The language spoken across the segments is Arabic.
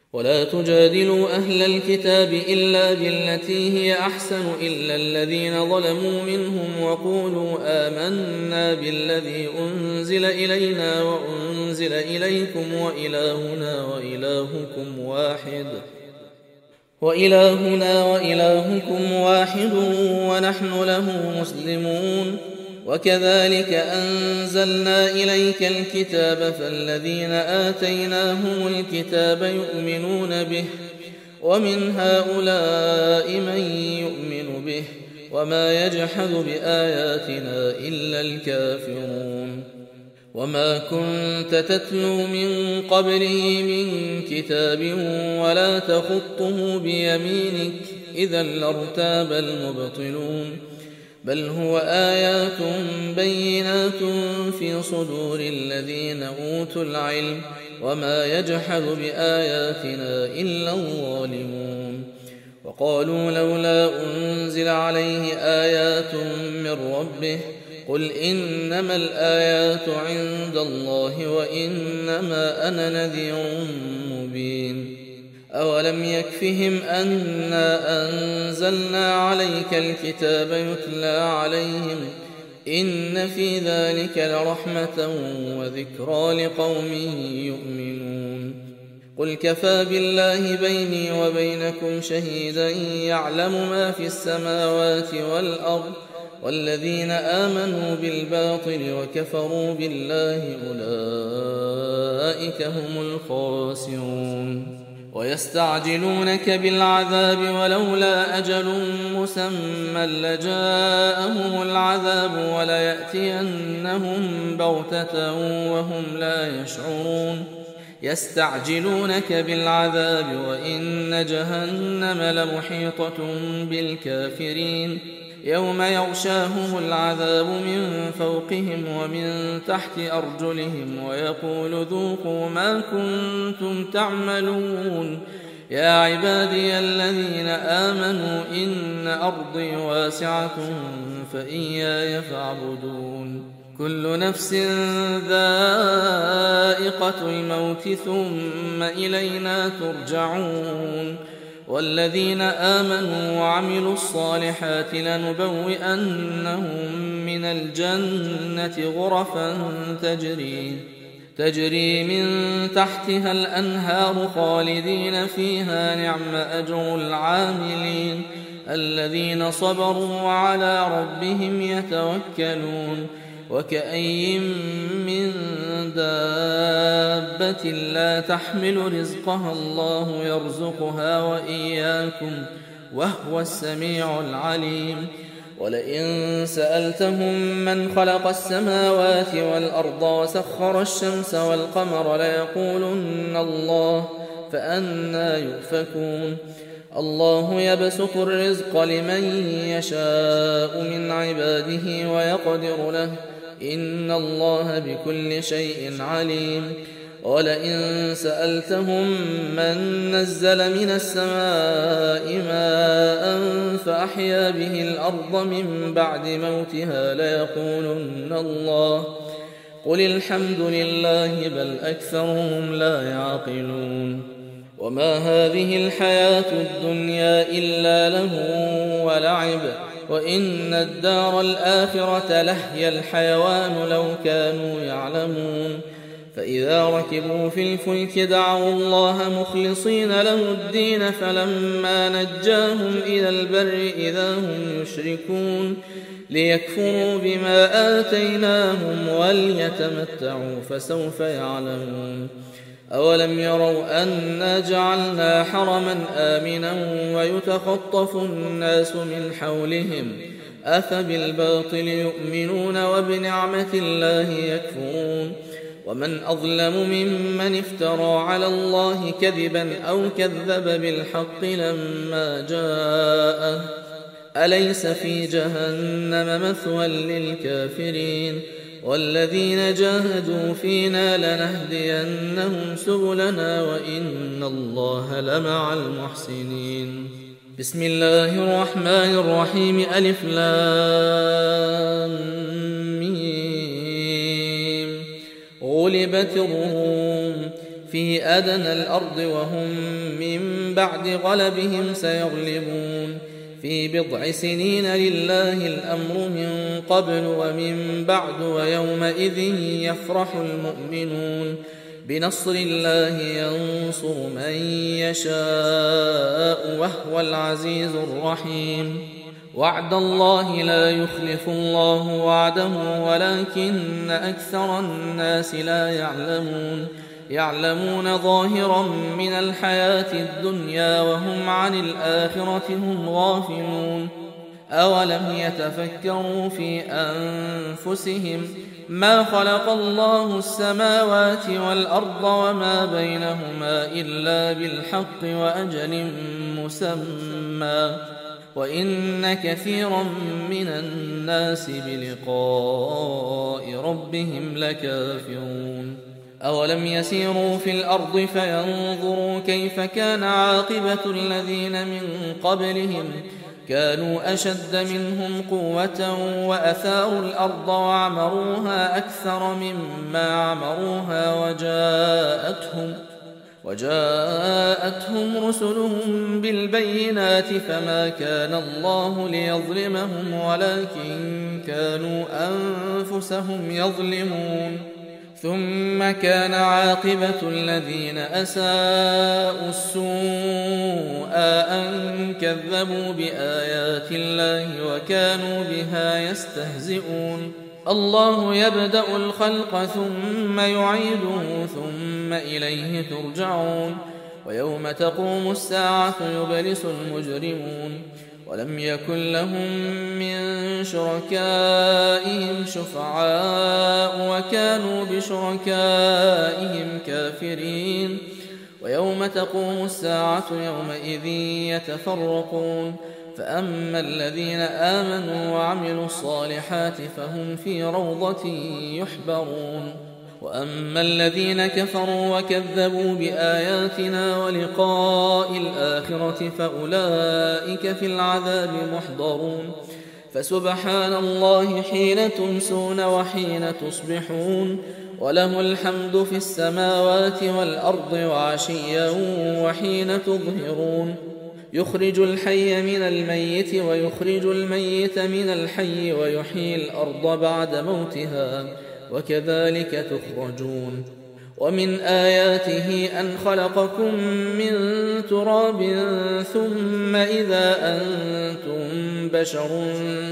ولا تجادلوا أهل الكتاب إلا بالتي هي أحسن إلا الذين ظلموا منهم وقولوا آمنا بالذي أنزل إلينا وأنزل إليكم وإلهنا وإلهكم واحد ونحن له مسلمون. وكذلك أنزلنا إليك الكتاب فالذين آتيناهم الكتاب يؤمنون به ومن هؤلاء من يؤمن به وما يجحد بآياتنا إلا الكافرون. وما كنت تتلو من قبله من كتاب ولا تخطه بيمينك إذا لارتاب المبطلون بل هو آيات بينات في صدور الذين أوتوا العلم وما يجحد بآياتنا إلا الظالمون. وقالوا لولا أنزل عليه آيات من ربه قل إنما الآيات عند الله وإنما أنا نذير مبين. أولم يكفهم أنا أنزلنا عليك الكتاب يتلى عليهم إن في ذلك لرحمة وذكرى لقوم يؤمنون. قل كفى بالله بيني وبينكم شهيدا يعلم ما في السماوات والأرض والذين آمنوا بالباطل وكفروا بالله أولئك هم الخاسرون. ويستعجلونك بالعذاب ولولا أجل مسمى لجاءهم العذاب وليأتينهم بغتة وهم لا يشعرون. يستعجلونك بالعذاب وإن جهنم لمحيطة بالكافرين يوم يغشاهم العذاب من فوقهم ومن تحت أرجلهم ويقول ذوقوا ما كنتم تعملون. يا عبادي الذين آمنوا إن أرضي واسعة فإياي فاعبدون. كل نفس ذائقة الموت ثم إلينا ترجعون. والذين آمنوا وعملوا الصالحات لنبوئنهم من الجنة غرفا تجري من تحتها الأنهار خالدين فيها نعم أجر العاملين الذين صبروا وعلى ربهم يتوكلون. وكأي من دابة لا تحمل رزقها الله يرزقها وإياكم وهو السميع العليم. ولئن سألتهم من خلق السماوات والأرض وسخر الشمس والقمر ليقولن الله فأنى يؤفكون. الله يبسط الرزق لمن يشاء من عباده ويقدر له إن الله بكل شيء عليم. ولئن سألتهم من نزل من السماء ماء فأحيا به الأرض من بعد موتها ليقولن الله قل الحمد لله بل أكثرهم لا يعقلون. وما هذه الحياة الدنيا إلا لهو ولعب وإن الدار الآخرة لهي الحيوان لو كانوا يعلمون. فإذا ركبوا في الفلك دعوا الله مخلصين له الدين فلما نجاهم إلى البر إذا هم يشركون ليكفروا بما آتيناهم وليتمتعوا فسوف يعلمون. أولم يروا أنا جعلنا حرما آمنا ويتخطف الناس من حولهم أفبالباطل يؤمنون وبنعمة الله يكفرون. ومن أظلم ممن افترى على الله كذبا أو كذب بالحق لما جاءه أليس في جهنم مثوى للكافرين. والذين جاهدوا فينا لنهدينهم سبلنا وإن الله لمع المحسنين. بسم الله الرحمن الرحيم ألف لام ميم. غلبت الروم في أدنى الأرض وهم من بعد غلبهم سيغلبون في بضع سنين لله الأمر من قبل ومن بعد ويومئذ يفرح المؤمنون بنصر الله ينصر من يشاء وهو العزيز الرحيم وعد الله لا يخلف الله وعده ولكن أكثر الناس لا يعلمون ظاهرا من الحياة الدنيا وهم عن الآخرة هم غافلون أولم يتفكروا في أنفسهم ما خلق الله السماوات والأرض وما بينهما إلا بالحق وأجل مسمى وإن كثيرا من الناس بلقاء ربهم لكافرون أولم يسيروا في الأرض فينظروا كيف كان عاقبة الذين من قبلهم كانوا أشد منهم قوة وأثاروا الأرض وعمروها أكثر مما عمروها وجاءتهم رسلهم بالبينات فما كان الله ليظلمهم ولكن كانوا أنفسهم يظلمون ثم كان عاقبة الذين أساءوا السوء أن كذبوا بآيات الله وكانوا بها يستهزئون الله يبدأ الخلق ثم يعيده ثم إليه ترجعون ويوم تقوم الساعة يبلس المجرمون ولم يكن لهم من شركائهم شفعاء وكانوا بشركائهم كافرين ويوم تقوم الساعة يومئذ يتفرقون فأما الذين آمنوا وعملوا الصالحات فهم في روضة يحبرون وأما الذين كفروا وكذبوا بآياتنا ولقاء الآخرة فأولئك في العذاب محضرون فسبحان الله حين تمسون وحين تصبحون وله الحمد في السماوات والأرض وعشيا وحين تظهرون يخرج الحي من الميت ويخرج الميت من الحي ويحيي الأرض بعد موتها وكذلك تخرجون ومن آياته أن خلقكم من تراب ثم إذا أنتم بشر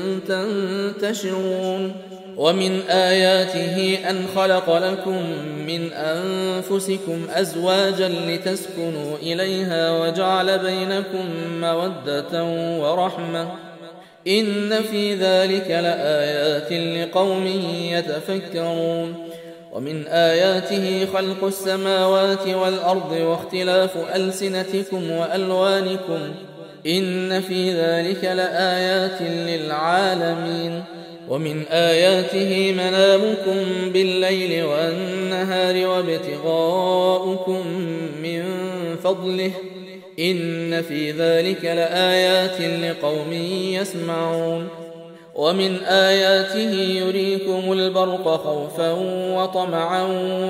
تنتشرون ومن آياته أن خلق لكم من أنفسكم أزواجا لتسكنوا إليها وجعل بينكم مودة ورحمة إن في ذلك لآيات لقوم يتفكرون ومن آياته خلق السماوات والأرض واختلاف ألسنتكم وألوانكم إن في ذلك لآيات للعالمين ومن آياته منامكم بالليل والنهار وابتغاؤكم من فضله إن في ذلك لآيات لقوم يسمعون ومن آياته يريكم البرق خوفا وطمعا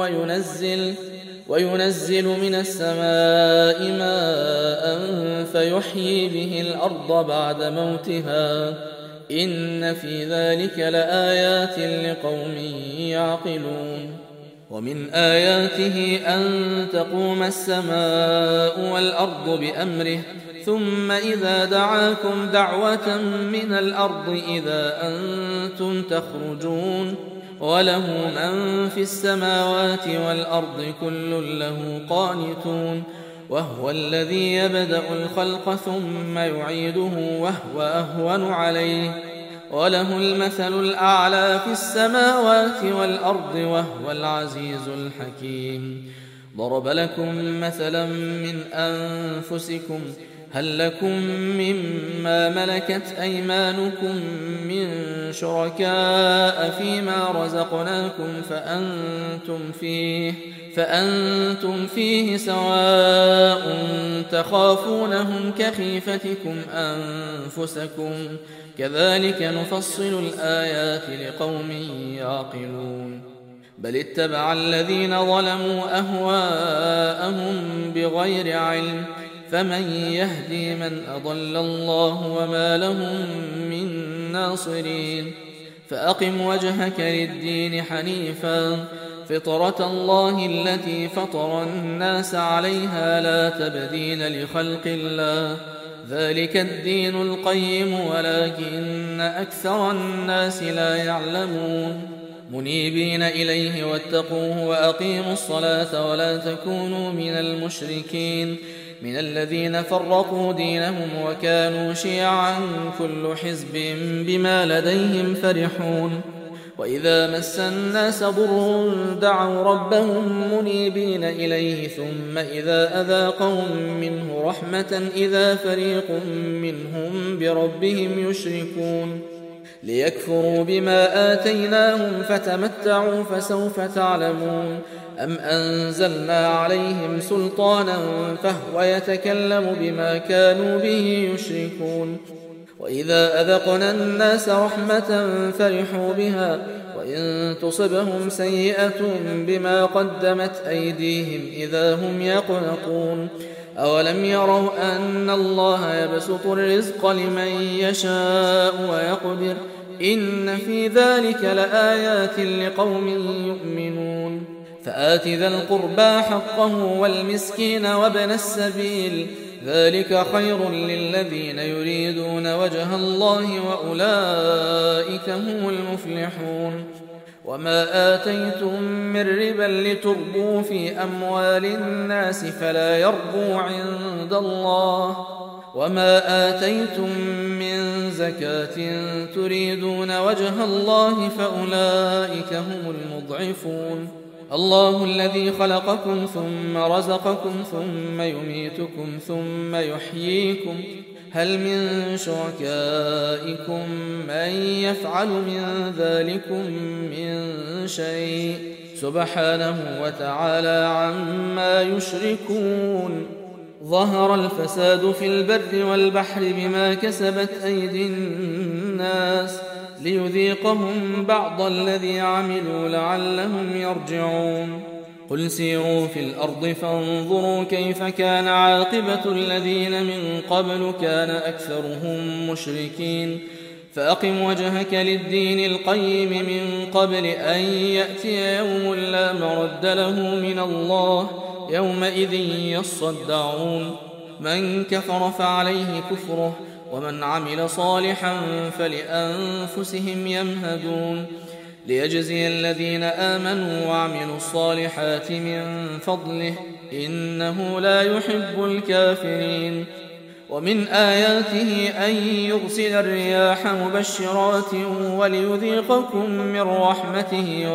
وينزل من السماء ماء فيحيي به الأرض بعد موتها إن في ذلك لآيات لقوم يعقلون ومن آياته أن تقوم السماء والأرض بأمره ثم إذا دعاكم دعوة من الأرض إذا أنتم تخرجون وله من في السماوات والأرض كل له قانتون وهو الذي يبدأ الخلق ثم يعيده وهو أهون عليه وله المثل الأعلى في السماوات والأرض وهو العزيز الحكيم ضرب لكم مثلا من أنفسكم هل لكم مما ملكت أيمانكم من شركاء فيما رزقناكم فأنتم فيه سواء تخافونهم كخيفتكم أنفسكم كذلك نفصل الآيات لقوم يعقلون بل اتبع الذين ظلموا أهواءهم بغير علم فمن يهدي من أضل الله وما لهم من ناصرين فأقم وجهك للدين حنيفا فطرة الله التي فطر الناس عليها لا تبديل لخلق الله ذلك الدين القيم ولكن أكثر الناس لا يعلمون منيبين إليه واتقوه وأقيموا الصلاة ولا تكونوا من المشركين من الذين فرقوا دينهم وكانوا شيعا كل حزب بما لديهم فرحون وإذا مس الناس ضر دعوا ربهم منيبين إليه ثم إذا أذاقهم منه رحمة إذا فريق منهم بربهم يشركون ليكفروا بما آتيناهم فتمتعوا فسوف تعلمون أم أنزلنا عليهم سلطانا فهو يتكلم بما كانوا به يشركون وإذا أذقنا الناس رحمة فرحوا بها وإن تصبهم سيئة بما قدمت أيديهم إذا هم يقنطون أولم يروا أن الله يبسط الرزق لمن يشاء ويقدر إن في ذلك لآيات لقوم يؤمنون فآت ذا القربى حقه والمسكين وابن السبيل ذلك خير للذين يريدون وجه الله وأولئك هم المفلحون وما آتيتم من ربا لتربوا في أموال الناس فلا يربو عند الله وما آتيتم من زكاة تريدون وجه الله فأولئك هم المضعفون الله الذي خلقكم ثم رزقكم ثم يميتكم ثم يحييكم هل من شركائكم من يفعل من ذلكم من شيء سبحانه وتعالى عما يشركون ظهر الفساد في البر والبحر بما كسبت أيدي الناس ليذيقهم بعض الذي عملوا لعلهم يرجعون قل سيروا في الأرض فانظروا كيف كان عاقبة الذين من قبل كان أكثرهم مشركين فأقم وجهك للدين القيم من قبل أن يأتي يوم لا مرد له من الله يومئذ يصدعون من كفر فعليه كفره ومن عمل صالحا فلأنفسهم يمهدون ليجزي الذين آمنوا وعملوا الصالحات من فضله إنه لا يحب الكافرين ومن آياته أن يرسل الرياح مبشرات وليذيقكم من رحمته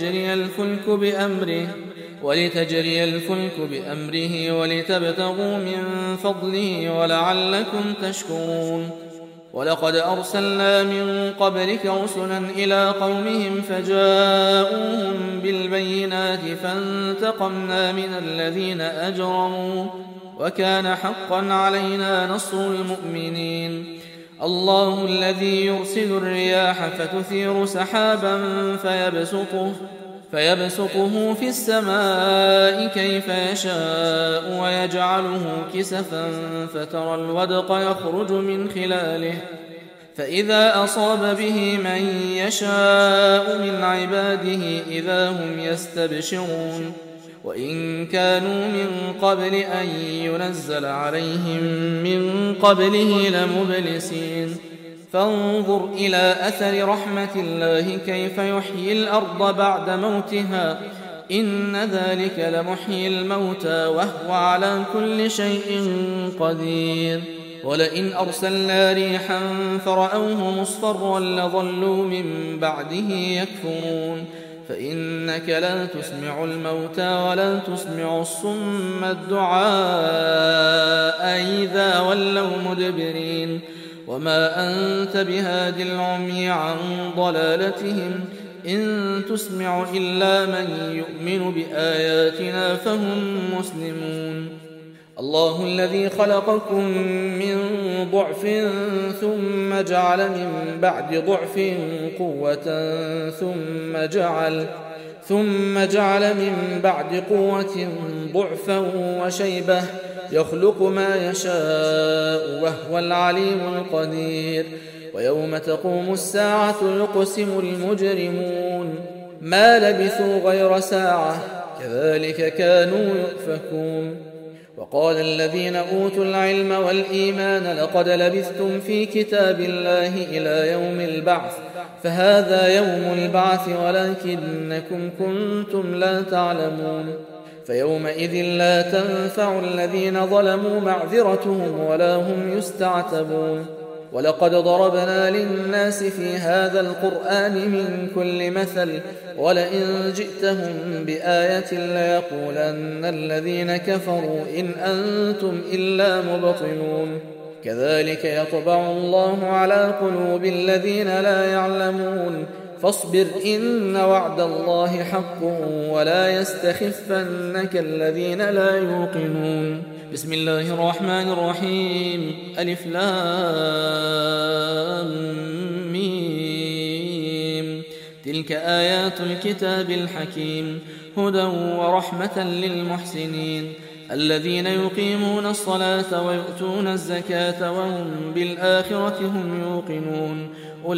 ولتجري الفلك بأمره ولتبتغوا من فضله ولعلكم تشكرون ولقد أرسلنا من قبلك رسلا إلى قومهم فجاءوهم بالبينات فانتقمنا من الذين أجرموا وكان حقا علينا نصر المؤمنين الله الذي يرسل الرياح فتثير سحابا فيبسطه في السماء كيف يشاء ويجعله كسفا فترى الودق يخرج من خلاله فإذا أصاب به من يشاء من عباده إذا هم يستبشرون وإن كانوا من قبل أن ينزل عليهم من قبله لمبلسين فانظر إلى أثر رحمة الله كيف يحيي الأرض بعد موتها إن ذلك لمحيي الموتى وهو على كل شيء قدير ولئن أرسلنا ريحا فرأوه مصفرا لظلوا من بعده يكفرون فإنك لا تسمع الموتى ولا تسمع الصم الدعاء إذا ولوا مدبرين وما أنت بهاد العمي عن ضلالتهم إن تسمع إلا من يؤمن بآياتنا فهم مسلمون الله الذي خلقكم من ضعف ثم جعل من بعد ضعف قوة ثم جعل من بعد قوة ضعفا وشيبة يخلق ما يشاء وهو العليم القدير. ويوم تقوم الساعة يقسم المجرمون ما لبثوا غير ساعة كذلك كانوا يؤفكون. وقال الذين أوتوا العلم والإيمان لقد لبثتم في كتاب الله إلى يوم البعث فهذا يوم البعث ولكنكم كنتم لا تعلمون. فيومئذ لا تنفع الذين ظلموا معذرتهم ولا هم يستعتبون. ولقد ضربنا للناس في هذا القرآن من كل مثل ولئن جئتهم بآية ليقولن الذين كفروا إن أنتم إلا مبطلون. كذلك يطبع الله على قلوب الذين لا يعلمون. فاصبر إن وعد الله حق ولا يستخفنك الذين لا يوقنون. بسم الله الرحمن الرحيم. ألف لام ميم. تلك آيات الكتاب الحكيم هدى ورحمة للمحسنين الذين يقيمون الصلاة ويؤتون الزكاة وهم بالآخرة هم يوقنون.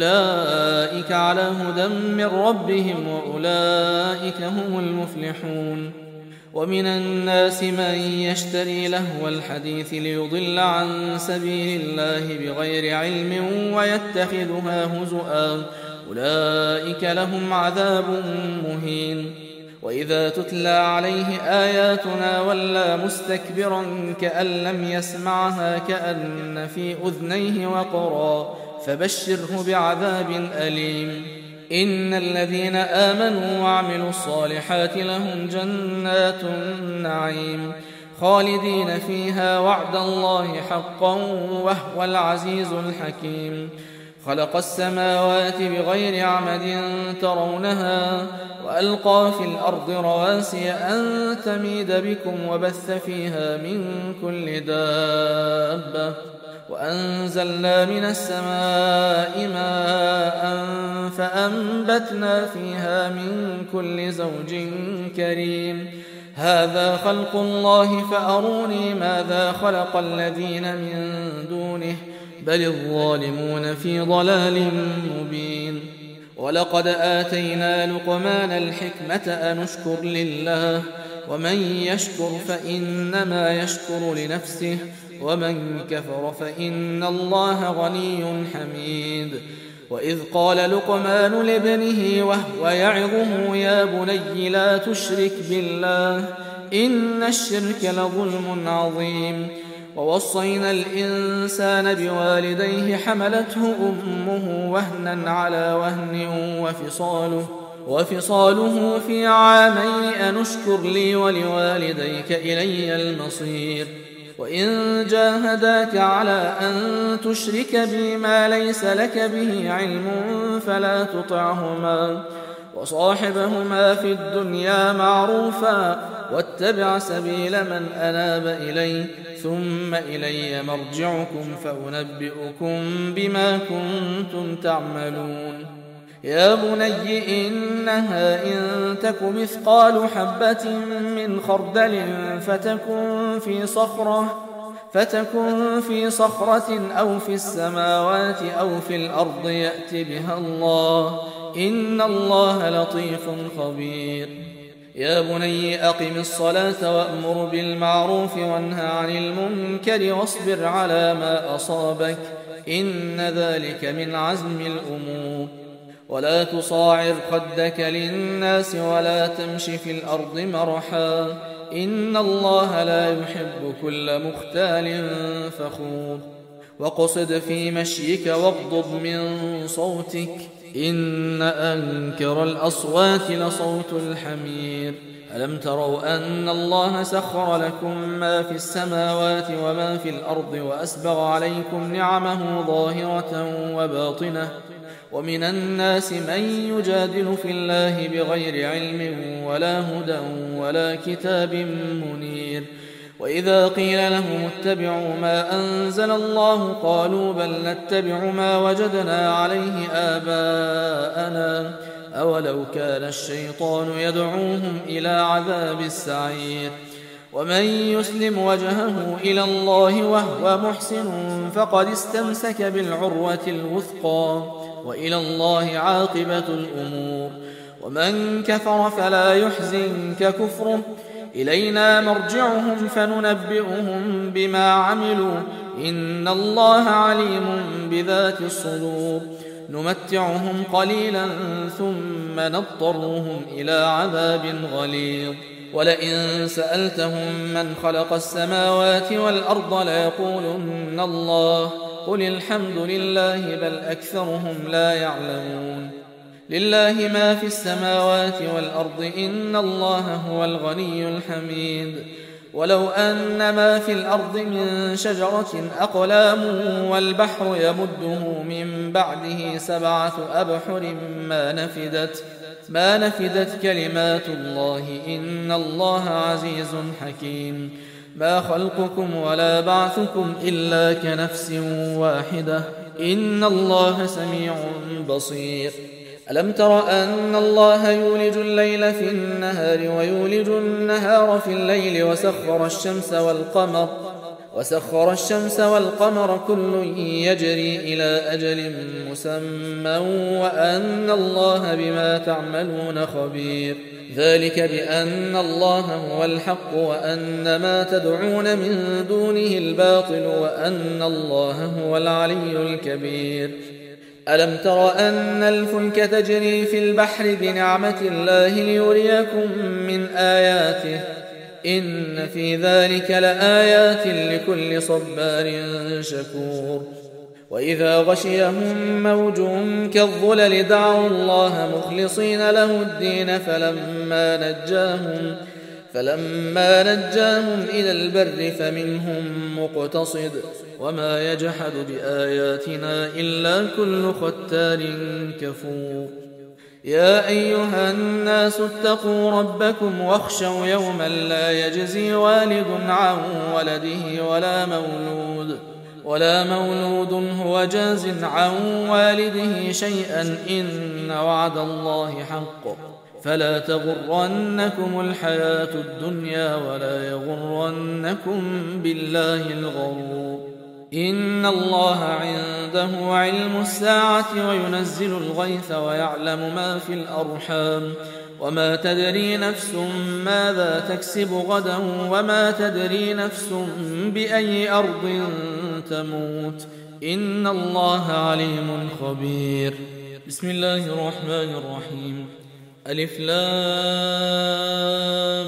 أولئك على هدى من ربهم وأولئك هم المفلحون. ومن الناس من يشتري لهو الحديث ليضل عن سبيل الله بغير علم ويتخذها هزؤا أولئك لهم عذاب مهين. وإذا تتلى عليه آياتنا ولى مستكبرا كأن لم يسمعها كأن في أذنيه وقرا فبشره بعذاب أليم. إن الذين آمنوا وعملوا الصالحات لهم جنات النعيم خالدين فيها وعد الله حقا وهو العزيز الحكيم. خلق السماوات بغير عمد ترونها وألقى في الأرض رواسي أن تميد بكم وبث فيها من كل دابة وأنزلنا من السماء ماء فأنبتنا فيها من كل زوج كريم. هذا خلق الله فأروني ماذا خلق الذين من دونه بل الظالمون في ضلال مبين. ولقد آتينا لقمان الحكمة أن اشكر لله ومن يشكر فإنما يشكر لنفسه ومن كفر فإن الله غني حميد. وإذ قال لقمان لابنه وهو يعظه يا بني لا تشرك بالله إن الشرك لظلم عظيم. ووصينا الإنسان بوالديه حملته أمه وهنا على وهن وفصاله في عامين أن اشكر لي ولوالديك إلي المصير. وإن جاهداك على أن تشرك بي ما ليس لك به علم فلا تطعهما وصاحبهما في الدنيا معروفا واتبع سبيل من أناب إلي ثم إلي مرجعكم فأنبئكم بما كنتم تعملون. يا بني إنها إن تك مثقال حبة من خردل فتكن في صخرة أو في السماوات أو في الأرض يأت بها الله إن الله لطيف خبير. يا بني أقم الصلاة وأمر بالمعروف وانهى عن المنكر واصبر على ما أصابك إن ذلك من عزم الأمور. ولا تصاعر خدك للناس ولا تمش في الأرض مرحا إن الله لا يحب كل مختال فخور. واقصد في مشيك واغضض من صوتك إن أنكر الأصوات لصوت الحمير. ألم تروا أن الله سخر لكم ما في السماوات وما في الأرض وأسبغ عليكم نعمه ظاهرة وباطنة ومن الناس من يجادل في الله بغير علم ولا هدى ولا كتاب منير. وإذا قيل لهم اتبعوا ما أنزل الله قالوا بل نتبع ما وجدنا عليه آباءنا أولو كان الشيطان يدعوهم إلى عذاب السعير. ومن يسلم وجهه إلى الله وهو محسن فقد استمسك بالعروة الوثقى وإلى الله عاقبة الأمور. ومن كفر فلا يحزنك كفره، إلينا مرجعهم فننبئهم بما عملوا إن الله عليم بذات الصدور. نمتعهم قليلا ثم نضطرهم إلى عذاب غليظ. ولئن سألتهم من خلق السماوات والأرض ليقولن الله قل الحمد لله بل أكثرهم لا يعلمون. لله ما في السماوات والأرض إن الله هو الغني الحميد. ولو أن ما في الأرض من شجرة أقلام والبحر يمده من بعده 7 أبحر ما نفدت كلمات الله إن الله عزيز حكيم. ما خلقكم ولا بعثكم إلا كنفس واحدة إن الله سميع بصير. ألم تر أن الله يولج الليل في النهار ويولج النهار في الليل وسخر الشمس والقمر كل يجري إلى أجل مسمى وأن الله بما تعملون خبير. ذلك بأن الله هو الحق وأن ما تدعون من دونه الباطل وأن الله هو العلي الكبير. ألم تر أن الفلك تجري في البحر بنعمة الله ليريكم من آياته إن في ذلك لآيات لكل صبار شكور. وإذا غشيهم موج كالظلل دعوا الله مخلصين له الدين فلما نجاهم إلى البر فمنهم مقتصد وما يجحد بآياتنا إلا كل ختار كفور. يا أيها الناس اتقوا ربكم واخشوا يوما لا يجزي والد عن ولده ولا مولود هو جاز عن والده شيئا إن وعد الله حق فلا تغرنكم الحياة الدنيا ولا يغرنكم بالله الغرور. إن الله عنده علم الساعة وينزل الغيث ويعلم ما في الأرحام وما تدري نفس ماذا تكسب غدا وما تدري نفس بأي أرض تموت إن الله عليم خبير. بسم الله الرحمن الرحيم. ألف لام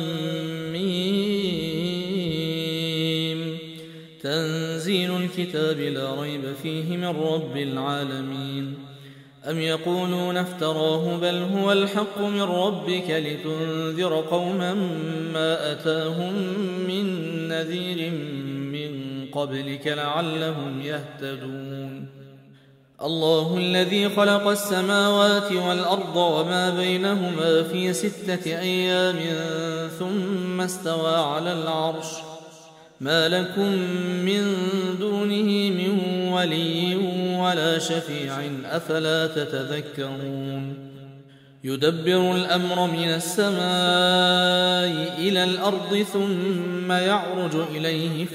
ميم. تنزيل الكتاب لا ريب فيه من رب العالمين. أم يقولون افتراه بل هو الحق من ربك لتنذر قوما ما أتاهم من نذير من قبلك لعلهم يهتدون. الله الذي خلق السماوات والأرض وما بينهما في 6 أيام ثم استوى على العرش ما لكم من دونه من ولي ولا شفيع أفلا تتذكرون. يدبر الأمر من السماء إلى الأرض ثم يعرج إليه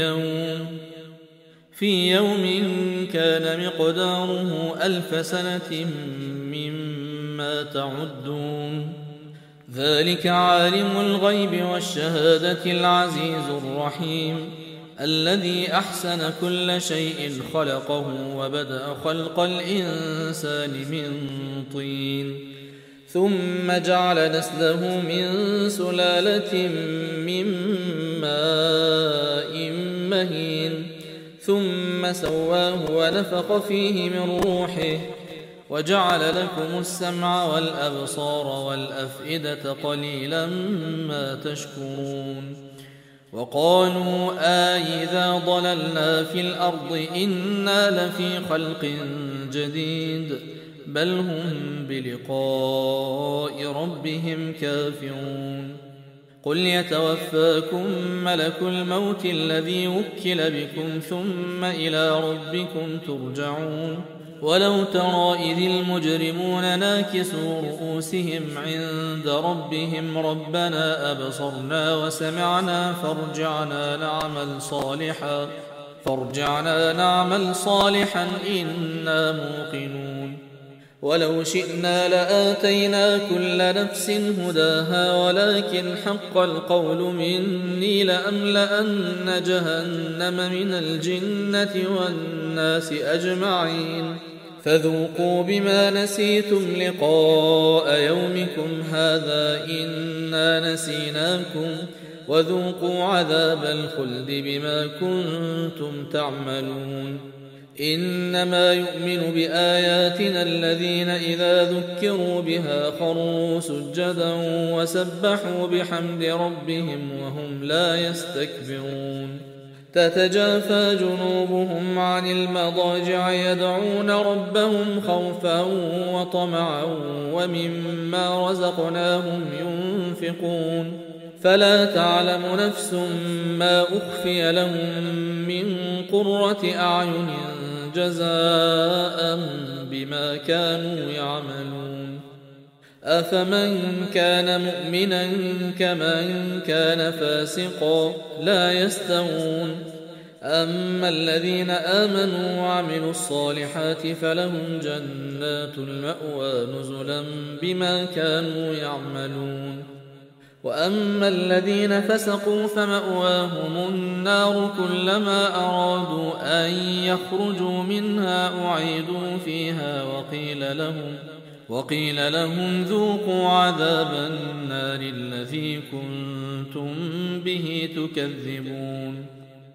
في يوم كان مقداره 1000 سنة مما تعدون. ذلك عالم الغيب والشهادة العزيز الرحيم الذي أحسن كل شيء خلقه وبدأ خلق الإنسان من طين ثم جعل نسله من سلالة من ماء مهين ثم سواه ونفخ فيه من روحه وجعل لكم السمع والأبصار والأفئدة قليلا ما تشكرون. وقالوا إذا ضللنا في الأرض إنا لفي خلق جديد بل هم بلقاء ربهم كافرون. قل يتوفاكم ملك الموت الذي وكل بكم ثم إلى ربكم ترجعون. ولو ترى إذ المجرمون ناكسوا رؤوسهم عند ربهم ربنا أبصرنا وسمعنا فارجعنا نعمل صالحا إنا موقنون ولو شئنا لآتينا كل نفس هداها ولكن حق القول مني لأملأن جهنم من الجنة والناس أجمعين فذوقوا بما نسيتم لقاء يومكم هذا إنا نسيناكم وذوقوا عذاب الخلد بما كنتم تعملون إنما يؤمن بآياتنا الذين إذا ذكروا بها خروا سجدا وسبحوا بحمد ربهم وهم لا يستكبرون تتجافى جنوبهم عن المضاجع يدعون ربهم خوفا وطمعا ومما رزقناهم ينفقون فلا تعلم نفس ما أخفي لهم من قرة أعين جزاء بما كانوا يعملون أفمن كان مؤمنا كمن كان فاسقا لا يستوون أما الذين آمنوا وعملوا الصالحات فلهم جنات المأوى نزلا بما كانوا يعملون وأما الذين فسقوا فمأواهم النار كلما أرادوا أن يخرجوا منها أعيدوا فيها وقيل لهم ذوقوا عذاب النار الذي كنتم به تكذبون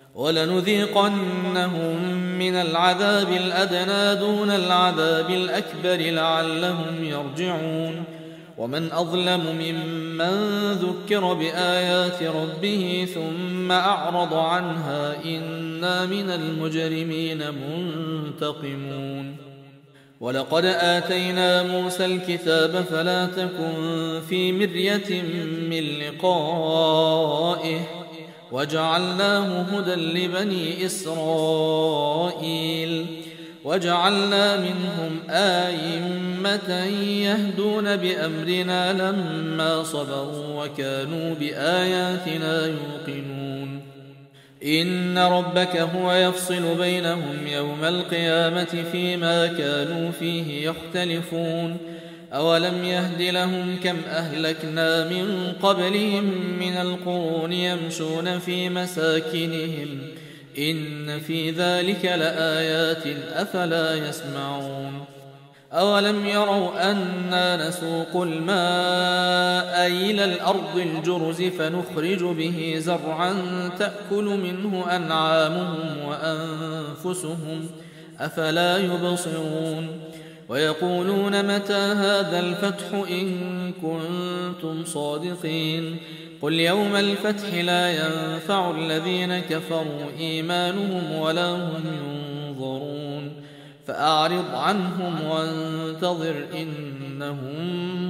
ولنذيقنهم من العذاب الأدنى دون العذاب الأكبر لعلهم يرجعون ومن أظلم ممن ذكر بآيات ربه ثم أعرض عنها إنا من المجرمين منتقمون ولقد آتينا موسى الكتاب فلا تكن في مرية من لقائه وجعلناه هدى لبني إسرائيل وجعلنا منهم أئمة يهدون بأمرنا لما صبروا وكانوا بآياتنا يوقنون إن ربك هو يفصل بينهم يوم القيامة فيما كانوا فيه يختلفون أولم يهد لهم كم أهلكنا من قبلهم من القرون يمشون في مساكنهم إن في ذلك لآيات أفلا يسمعون أولم يروا أنا نسوق الماء إلى الأرض الجرز فنخرج به زرعا تأكل منه أنعامهم وأنفسهم أفلا يبصرون ويقولون متى هذا الفتح إن كنتم صادقين قل يوم الفتح لا ينفع الذين كفروا إيمانهم ولا هم ينظرون فأعرض عنهم وانتظر إنهم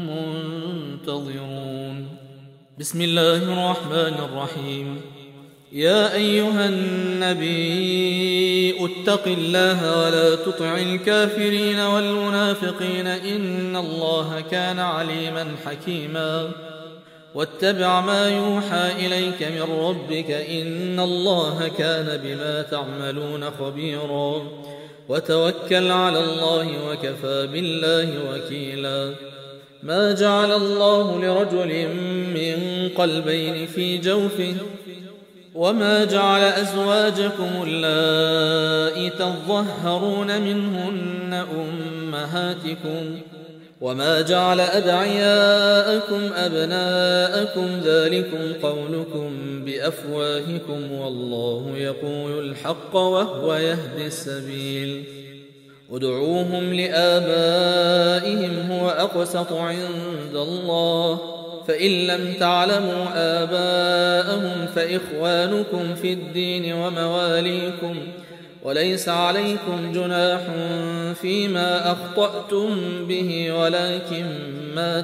منتظرون بسم الله الرحمن الرحيم يا أيها النبي اتق الله ولا تطع الكافرين والمنافقين إن الله كان عليما حكيما واتبع ما يوحى إليك من ربك إن الله كان بما تعملون خبيرا وتوكل على الله وكفى بالله وكيلا ما جعل الله لرجل من قلبين في جوفه وما جعل أزواجكم اللائي تظهرون منهن أمهاتكم وما جعل أدعياءكم أبناءكم ذلكم قولكم بأفواهكم والله يقول الحق وهو يهدي السبيل ادعوهم لآبائهم هو أقسط عند الله فإن لم تعلموا آباءهم فإخوانكم في الدين ومواليكم وليس عليكم جناح فيما أخطأتم به ولكن ما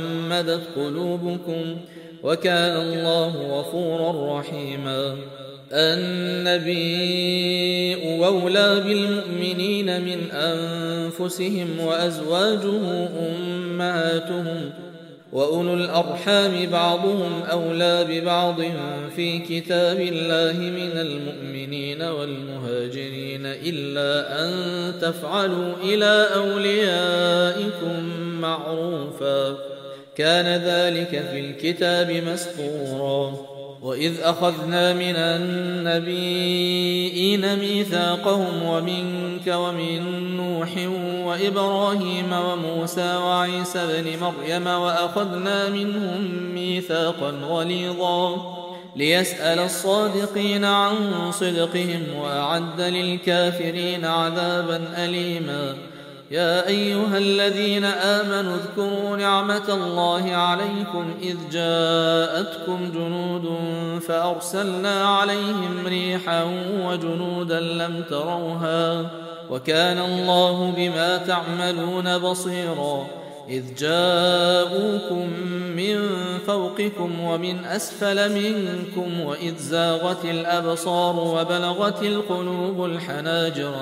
تعمدت قلوبكم وكان الله غفورا رحيما النبي أولى بالمؤمنين من أنفسهم وأزواجه أمهاتهم وأولو الأرحام بعضهم أولى ببعض في كتاب الله من المؤمنين والمهاجرين إلا أن تفعلوا إلى أوليائكم معروفا كان ذلك في الكتاب مسطورا وإذ أخذنا من النبيين ميثاقهم ومنك ومن نوح وإبراهيم وموسى وعيسى بن مريم وأخذنا منهم ميثاقا غليظا ليسأل الصادقين عن صدقهم وأعد للكافرين عذابا أليما يا أيها الذين آمنوا اذكروا نعمة الله عليكم إذ جاءتكم جنود فأرسلنا عليهم ريحا وجنودا لم تروها وكان الله بما تعملون بصيرا إذ جاءوكم من فوقكم ومن أسفل منكم وإذ زاغت الأبصار وبلغت القلوب الحناجر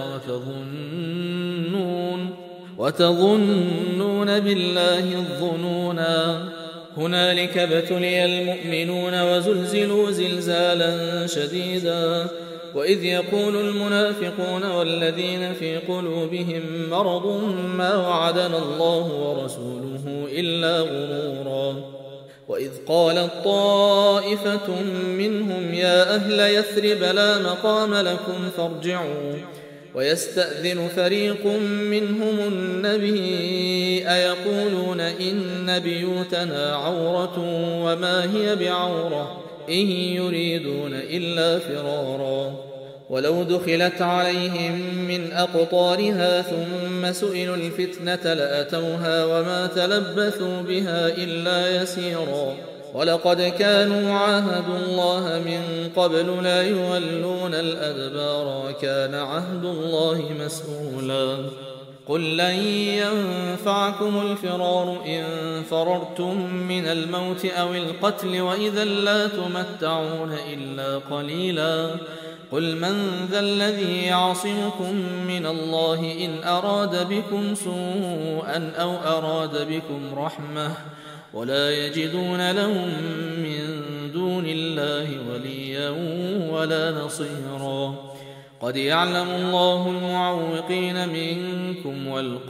وتظنون بالله الظنونا هنالك ابتلي المؤمنون وزلزلوا زلزالا شديدا وإذ يقول المنافقون والذين في قلوبهم مرض ما وعدنا الله ورسوله إلا غرورا وإذ قالت طائفة منهم يا أهل يثرب لا مقام لكم فارجعوا ويستأذن فريق منهم النبي أيقولون إن بيوتنا عورة وما هي بعورة إن يريدون إلا فرارا ولو دخلت عليهم من أقطارها ثم سئلوا الفتنة لأتوها وما تلبثوا بها إلا يسيرا ولقد كانوا عاهدوا الله من قبل لا يولون الأدبار وكان عهد الله مسؤولا قل لن ينفعكم الفرار إن فررتم من الموت أو القتل وإذا لا تمتعون إلا قليلا قل من ذا الذي يعصمكم من الله إن أراد بكم سوءا أو أراد بكم رحمة ولا يجدون لهم من دون الله وليا ولا نصيرا قد يعلم الله المعوقين منكم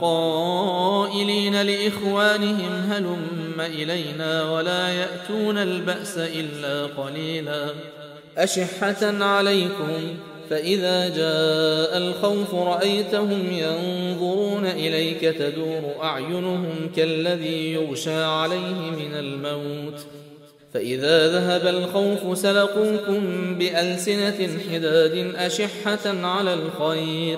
والقائلين لإخوانهم هلم إلينا ولا يأتون البأس إلا قليلا أشحة عليكم فإذا جاء الخوف رأيتهم ينظرون إليك تدور أعينهم كالذي يغشى عليه من الموت فإذا ذهب الخوف سلقوكم بألسنة حداد أشحة على الخير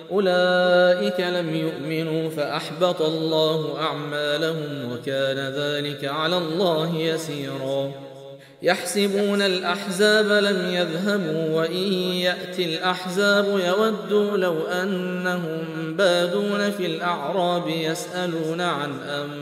أولئك لم يؤمنوا فأحبط الله أعمالهم وكان ذلك على الله يسيرا يحسبون الأحزاب لم يذهبوا وإن يأتي الأحزاب يودوا لو أنهم بادون في الأعراب يسألون عن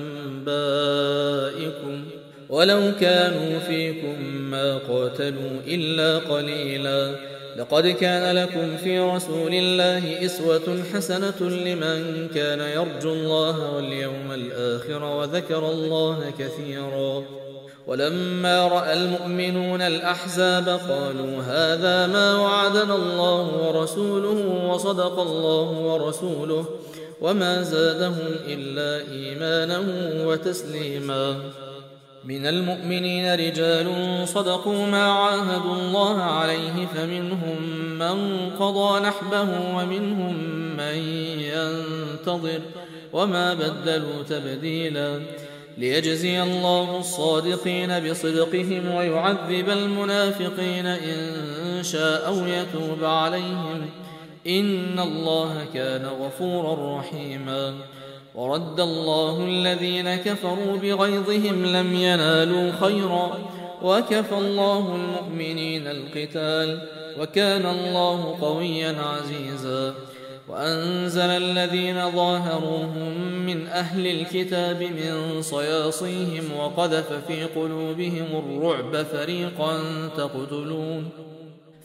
أنبائكم ولو كانوا فيكم ما قاتلوا إلا قليلا لقد كان لكم في رسول الله أسوة حسنة لمن كان يرجو الله واليوم الآخر وذكر الله كثيرا ولما رأى المؤمنون الأحزاب قالوا هذا ما وعدنا الله ورسوله وصدق الله ورسوله وما زادهم إلا إيمانا وتسليما من المؤمنين رجال صدقوا ما عاهدوا الله عليه فمنهم من قضى نحبه ومنهم من ينتظر وما بدلوا تبديلا ليجزي الله الصادقين بصدقهم ويعذب المنافقين إن شاء أو يتوب عليهم إن الله كان غفورا رحيما ورد الله الذين كفروا بغيظهم لم ينالوا خيرا وكفى الله المؤمنين القتال وكان الله قويا عزيزا وأنزل الذين ظاهروهم من أهل الكتاب من صياصيهم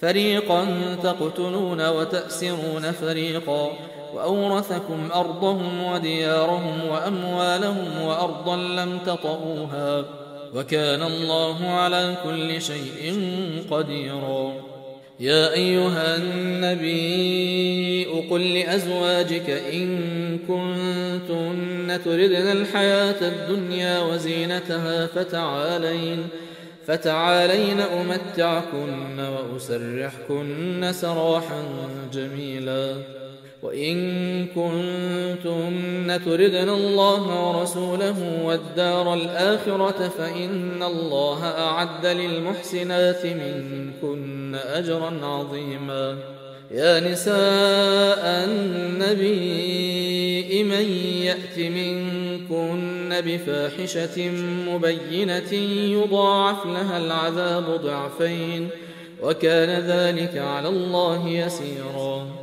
فريقا تقتلون وتأسرون فريقا وأورثكم أرضهم وديارهم وأموالهم وأرضا لم تطئوها وكان الله على كل شيء قديرا. يا أيها النبي قل لأزواجك إن كنتن تردن الحياة الدنيا وزينتها فتعالين أمتعكن وأسرحكن سراحا جميلا. وإن كنتن تردن الله ورسوله والدار الآخرة فإن الله أعد للمحسنات منكن أجرا عظيما. يا نساء النبي من يأت منكن بفاحشة مبينة يضاعف لها العذاب ضعفين وكان ذلك على الله يسيرا.